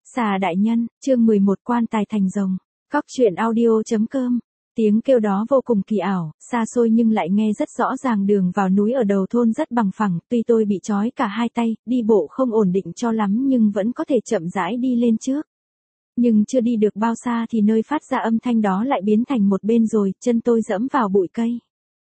Xà đại nhân, chương 11 quan tài thành rồng. Cóc truyện audio.com. Tiếng kêu đó vô cùng kỳ ảo, xa xôi nhưng lại nghe rất rõ ràng. Đường vào núi ở đầu thôn rất bằng phẳng, tuy tôi bị trói cả hai tay, đi bộ không ổn định cho lắm nhưng vẫn có thể chậm rãi đi lên trước. Nhưng chưa đi được bao xa thì nơi phát ra âm thanh đó lại biến thành một bên rồi, chân tôi dẫm vào bụi cây.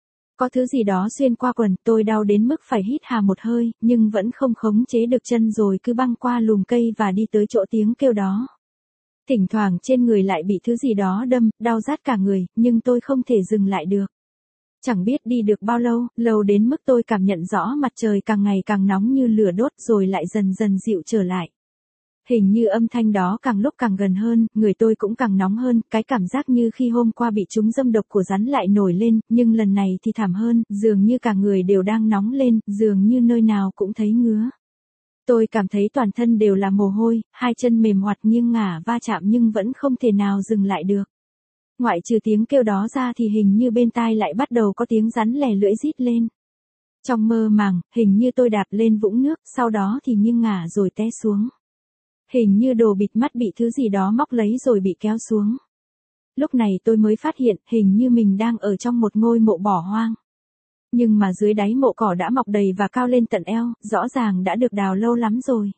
Có thứ gì đó xuyên qua quần, tôi đau đến mức phải hít hà một hơi, nhưng vẫn không khống chế được chân rồi cứ băng qua lùm cây và đi tới chỗ tiếng kêu đó. Thỉnh thoảng trên người lại bị thứ gì đó đâm, đau rát cả người, nhưng tôi không thể dừng lại được. Chẳng biết đi được bao lâu, lâu đến mức tôi cảm nhận rõ mặt trời càng ngày càng nóng như lửa đốt rồi lại dần dần dịu trở lại. Hình như âm thanh đó càng lúc càng gần hơn, người tôi cũng càng nóng hơn, cái cảm giác như khi hôm qua bị trúng dâm độc của rắn lại nổi lên, nhưng lần này thì thảm hơn, dường như cả người đều đang nóng lên, dường như nơi nào cũng thấy ngứa. Tôi cảm thấy toàn thân đều là mồ hôi, hai chân mềm oặt nghiêng ngả va chạm nhưng vẫn không thể nào dừng lại được. Ngoại trừ tiếng kêu đó ra thì hình như bên tai lại bắt đầu có tiếng rắn lè lưỡi rít lên. Trong mơ màng, hình như tôi đạp lên vũng nước, sau đó thì nghiêng ngả rồi té xuống. Hình như đồ bịt mắt bị thứ gì đó móc lấy rồi bị kéo xuống. Lúc này tôi mới phát hiện hình như mình đang ở trong một ngôi mộ bỏ hoang. Nhưng mà dưới đáy mộ cỏ đã mọc đầy và cao lên tận eo, rõ ràng đã được đào lâu lắm rồi.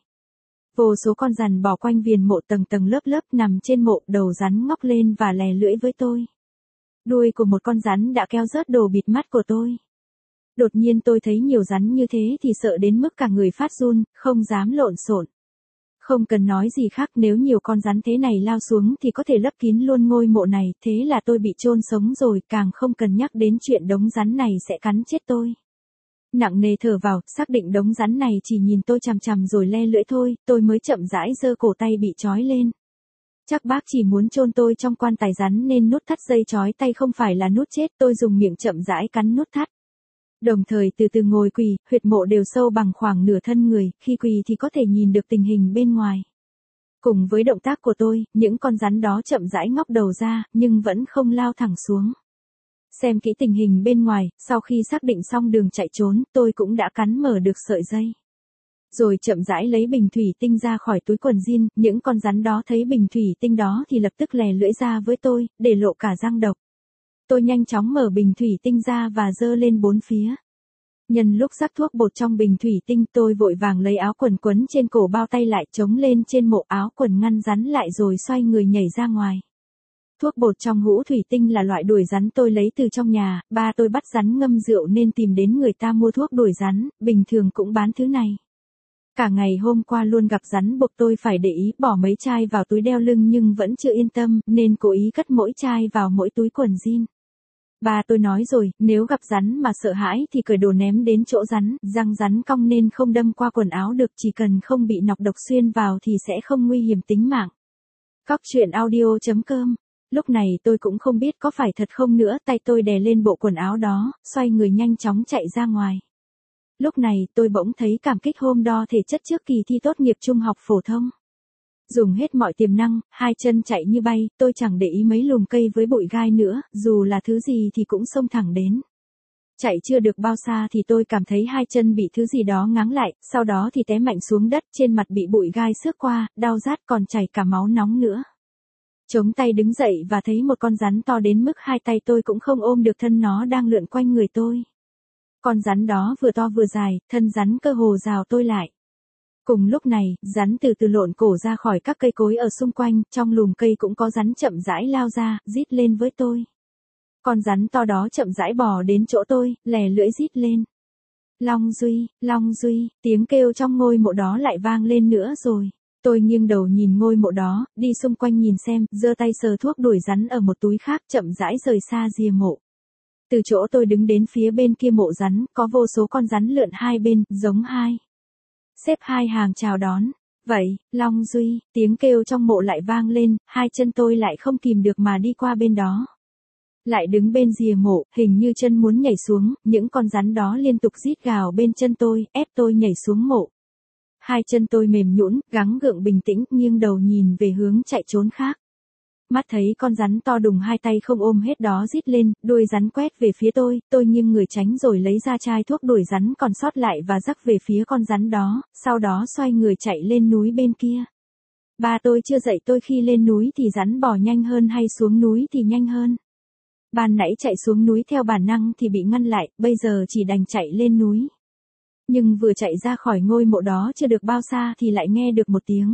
Vô số con rắn bò quanh viền mộ tầng tầng lớp lớp nằm trên mộ, đầu rắn ngóc lên và lè lưỡi với tôi. Đuôi của một con rắn đã kéo rớt đồ bịt mắt của tôi. Đột nhiên tôi thấy nhiều rắn như thế thì sợ đến mức cả người phát run, không dám lộn xộn. Không cần nói gì khác, nếu nhiều con rắn thế này lao xuống thì có thể lấp kín luôn ngôi mộ này, thế là tôi bị chôn sống rồi, càng không cần nhắc đến chuyện đống rắn này sẽ cắn chết tôi. Nặng nề thở vào, xác định đống rắn này chỉ nhìn tôi chằm chằm rồi le lưỡi thôi, tôi mới chậm rãi giơ cổ tay bị trói lên. Chắc bác chỉ muốn chôn tôi trong quan tài rắn nên nút thắt dây trói tay không phải là nút chết, tôi dùng miệng chậm rãi cắn nút thắt. Đồng thời từ từ ngồi quỳ, huyệt mộ đều sâu bằng khoảng nửa thân người, khi quỳ thì có thể nhìn được tình hình bên ngoài. Cùng với động tác của tôi, những con rắn đó chậm rãi ngóc đầu ra, nhưng vẫn không lao thẳng xuống. Xem kỹ tình hình bên ngoài, sau khi xác định xong đường chạy trốn, tôi cũng đã cắn mở được sợi dây. Rồi chậm rãi lấy bình thủy tinh ra khỏi túi quần jean, những con rắn đó thấy bình thủy tinh đó thì lập tức lè lưỡi ra với tôi, để lộ cả răng độc. Tôi nhanh chóng mở bình thủy tinh ra và giơ lên bốn phía. Nhân lúc rắc thuốc bột trong bình thủy tinh, tôi vội vàng lấy áo quần quấn trên cổ bao tay lại, chống lên trên mộ, áo quần ngăn rắn lại rồi xoay người nhảy ra ngoài. Thuốc bột trong hũ thủy tinh là loại đuổi rắn tôi lấy từ trong nhà, ba tôi bắt rắn ngâm rượu nên tìm đến người ta mua thuốc đuổi rắn, bình thường cũng bán thứ này. Cả ngày hôm qua luôn gặp rắn buộc tôi phải để ý, bỏ mấy chai vào túi đeo lưng nhưng vẫn chưa yên tâm, nên cố ý cất mỗi chai vào mỗi túi quần jean. Ba tôi nói rồi, nếu gặp rắn mà sợ hãi thì cởi đồ ném đến chỗ rắn, răng rắn cong nên không đâm qua quần áo được, chỉ cần không bị nọc độc xuyên vào thì sẽ không nguy hiểm tính mạng. Cóc truyện audio.com. Lúc này tôi cũng không biết có phải thật không nữa, tay tôi đè lên bộ quần áo đó, xoay người nhanh chóng chạy ra ngoài. Lúc này tôi bỗng thấy cảm kích hôm đo thể chất trước kỳ thi tốt nghiệp trung học phổ thông. Dùng hết mọi tiềm năng, hai chân chạy như bay, tôi chẳng để ý mấy lùm cây với bụi gai nữa, dù là thứ gì thì cũng xông thẳng đến. Chạy chưa được bao xa thì tôi cảm thấy hai chân bị thứ gì đó ngáng lại, sau đó thì té mạnh xuống đất, trên mặt bị bụi gai xước qua, đau rát còn chảy cả máu nóng nữa. Chống tay đứng dậy và thấy một con rắn to đến mức hai tay tôi cũng không ôm được thân nó đang lượn quanh người tôi. Con rắn đó vừa to vừa dài, thân rắn cơ hồ rào tôi lại. Cùng lúc này, rắn từ từ lộn cổ ra khỏi các cây cối ở xung quanh, trong lùm cây cũng có rắn chậm rãi lao ra, rít lên với tôi. Con rắn to đó chậm rãi bò đến chỗ tôi, lè lưỡi rít lên. Long Duy, tiếng kêu trong ngôi mộ đó lại vang lên nữa rồi. Tôi nghiêng đầu nhìn ngôi mộ đó, đi xung quanh nhìn xem, giơ tay sờ thuốc đuổi rắn ở một túi khác, chậm rãi rời xa rìa mộ. Từ chỗ tôi đứng đến phía bên kia mộ rắn, có vô số con rắn lượn hai bên, giống xếp hai hàng chào đón. Vậy, Long Duy, tiếng kêu trong mộ lại vang lên, hai chân tôi lại không kìm được mà đi qua bên đó. Lại đứng bên rìa mộ, hình như chân muốn nhảy xuống, những con rắn đó liên tục rít gào bên chân tôi, ép tôi nhảy xuống mộ. Hai chân tôi mềm nhũn, gắng gượng bình tĩnh, nghiêng đầu nhìn về hướng chạy trốn khác. Mắt thấy con rắn to đùng hai tay không ôm hết đó rít lên, đuôi rắn quét về phía tôi nghiêng người tránh rồi lấy ra chai thuốc đuổi rắn còn sót lại và rắc về phía con rắn đó, sau đó xoay người chạy lên núi bên kia. Ba tôi chưa dạy tôi khi lên núi thì rắn bò nhanh hơn hay xuống núi thì nhanh hơn. Ban nãy chạy xuống núi theo bản năng thì bị ngăn lại, bây giờ chỉ đành chạy lên núi. Nhưng vừa chạy ra khỏi ngôi mộ đó chưa được bao xa thì lại nghe được một tiếng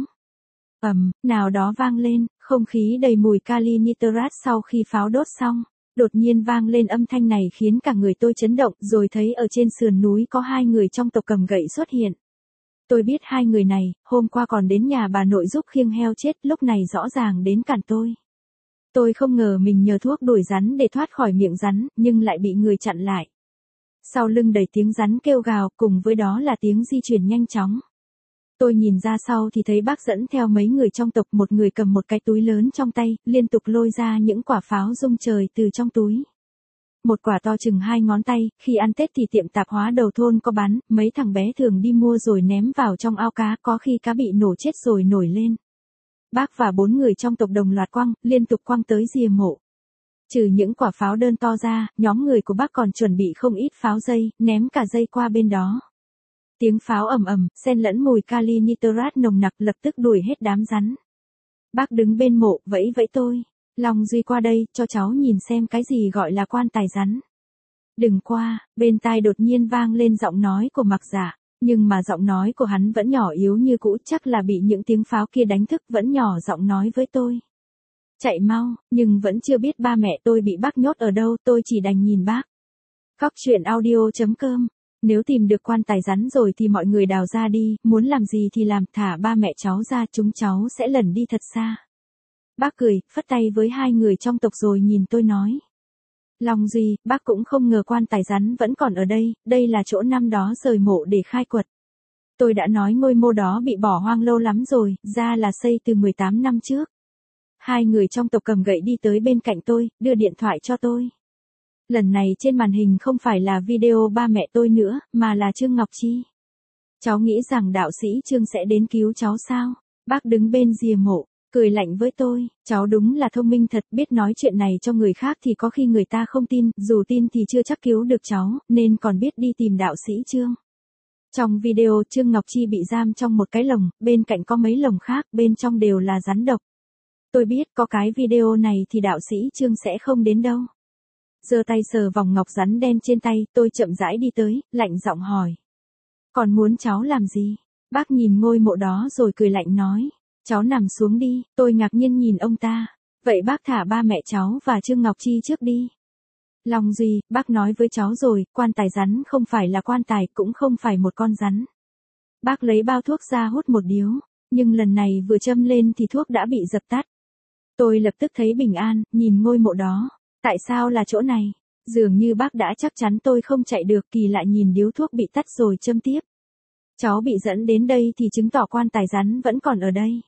nào đó vang lên, không khí đầy mùi kali nitrat sau khi pháo đốt xong. Đột nhiên vang lên âm thanh này khiến cả người tôi chấn động, rồi thấy ở trên sườn núi có hai người trong tộc cầm gậy xuất hiện. Tôi biết hai người này, hôm qua còn đến nhà bà nội giúp khiêng heo chết, lúc này rõ ràng đến cản tôi. Tôi không ngờ mình nhờ thuốc đuổi rắn để thoát khỏi miệng rắn, nhưng lại bị người chặn lại. Sau lưng đầy tiếng rắn kêu gào, cùng với đó là tiếng di chuyển nhanh chóng. Tôi nhìn ra sau thì thấy bác dẫn theo mấy người trong tộc, một người cầm một cái túi lớn trong tay, liên tục lôi ra những quả pháo rung trời từ trong túi. Một quả to chừng 2 ngón tay, khi ăn Tết thì tiệm tạp hóa đầu thôn có bán, mấy thằng bé thường đi mua rồi ném vào trong ao cá, có khi cá bị nổ chết rồi nổi lên. Bác và 4 người trong tộc đồng loạt quăng, liên tục quăng tới rìa mộ. Trừ những quả pháo đơn to ra, nhóm người của bác còn chuẩn bị không ít pháo dây, ném cả dây qua bên đó. Tiếng pháo ầm ầm, xen lẫn mùi kali nitrat nồng nặc, lập tức đuổi hết đám rắn. Bác đứng bên mộ, vẫy vẫy tôi. Long Duy qua đây, cho cháu nhìn xem cái gì gọi là quan tài rắn. Đừng qua, bên tai đột nhiên vang lên giọng nói của Mặc Dạ, nhưng mà giọng nói của hắn vẫn nhỏ yếu như cũ, chắc là bị những tiếng pháo kia đánh thức, vẫn nhỏ giọng nói với tôi. Chạy mau, nhưng vẫn chưa biết ba mẹ tôi bị bác nhốt ở đâu, tôi chỉ đành nhìn bác. Góc truyện audio.com. Nếu tìm được quan tài rắn rồi thì mọi người đào ra đi, muốn làm gì thì làm, thả ba mẹ cháu ra, chúng cháu sẽ lẩn đi thật xa. Bác cười, phất tay với hai người trong tộc rồi nhìn tôi nói. Long Duy, bác cũng không ngờ quan tài rắn vẫn còn ở đây, đây là chỗ năm đó rời mộ để khai quật. Tôi đã nói ngôi mộ đó bị bỏ hoang lâu lắm rồi, ra là xây từ 18 năm trước. Hai người trong tộc cầm gậy đi tới bên cạnh tôi, đưa điện thoại cho tôi. Lần này trên màn hình không phải là video ba mẹ tôi nữa, mà là Trương Ngọc Chi. Cháu nghĩ rằng đạo sĩ Trương sẽ đến cứu cháu sao? Bác đứng bên rìa mộ, cười lạnh với tôi, cháu đúng là thông minh thật, biết nói chuyện này cho người khác thì có khi người ta không tin, dù tin thì chưa chắc cứu được cháu, nên còn biết đi tìm đạo sĩ Trương. Trong video Trương Ngọc Chi bị giam trong một cái lồng, bên cạnh có mấy lồng khác, bên trong đều là rắn độc. Tôi biết có cái video này thì đạo sĩ Trương sẽ không đến đâu. Giơ tay sờ vòng ngọc rắn đen trên tay, tôi chậm rãi đi tới, lạnh giọng hỏi. Còn muốn cháu làm gì? Bác nhìn ngôi mộ đó rồi cười lạnh nói. Cháu nằm xuống đi, tôi ngạc nhiên nhìn ông ta. Vậy bác thả ba mẹ cháu và Trương Ngọc Chi trước đi. Long Duy, bác nói với cháu rồi, quan tài rắn không phải là quan tài, cũng không phải một con rắn. Bác lấy bao thuốc ra hút một điếu, nhưng lần này vừa châm lên thì thuốc đã bị dập tắt. Tôi lập tức thấy bình an, nhìn ngôi mộ đó. Tại sao là chỗ này? Dường như bác đã chắc chắn tôi không chạy được, kỳ lại nhìn điếu thuốc bị tắt rồi châm tiếp. Cháu bị dẫn đến đây thì chứng tỏ quan tài rắn vẫn còn ở đây.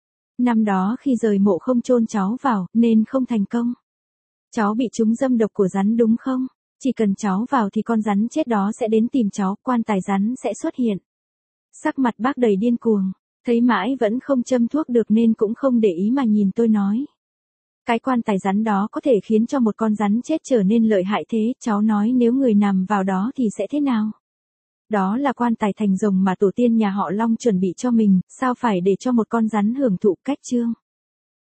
Năm đó khi rời mộ không chôn cháu vào, nên không thành công. Cháu bị trúng dâm độc của rắn đúng không? Chỉ cần cháu vào thì con rắn chết đó sẽ đến tìm cháu, quan tài rắn sẽ xuất hiện. Sắc mặt bác đầy điên cuồng, thấy mãi vẫn không châm thuốc được nên cũng không để ý mà nhìn tôi nói. Cái quan tài rắn đó có thể khiến cho một con rắn chết trở nên lợi hại thế, cháu nói nếu người nằm vào đó thì sẽ thế nào? Đó là quan tài thành rồng mà tổ tiên nhà họ Long chuẩn bị cho mình, sao phải để cho một con rắn hưởng thụ cách Trương?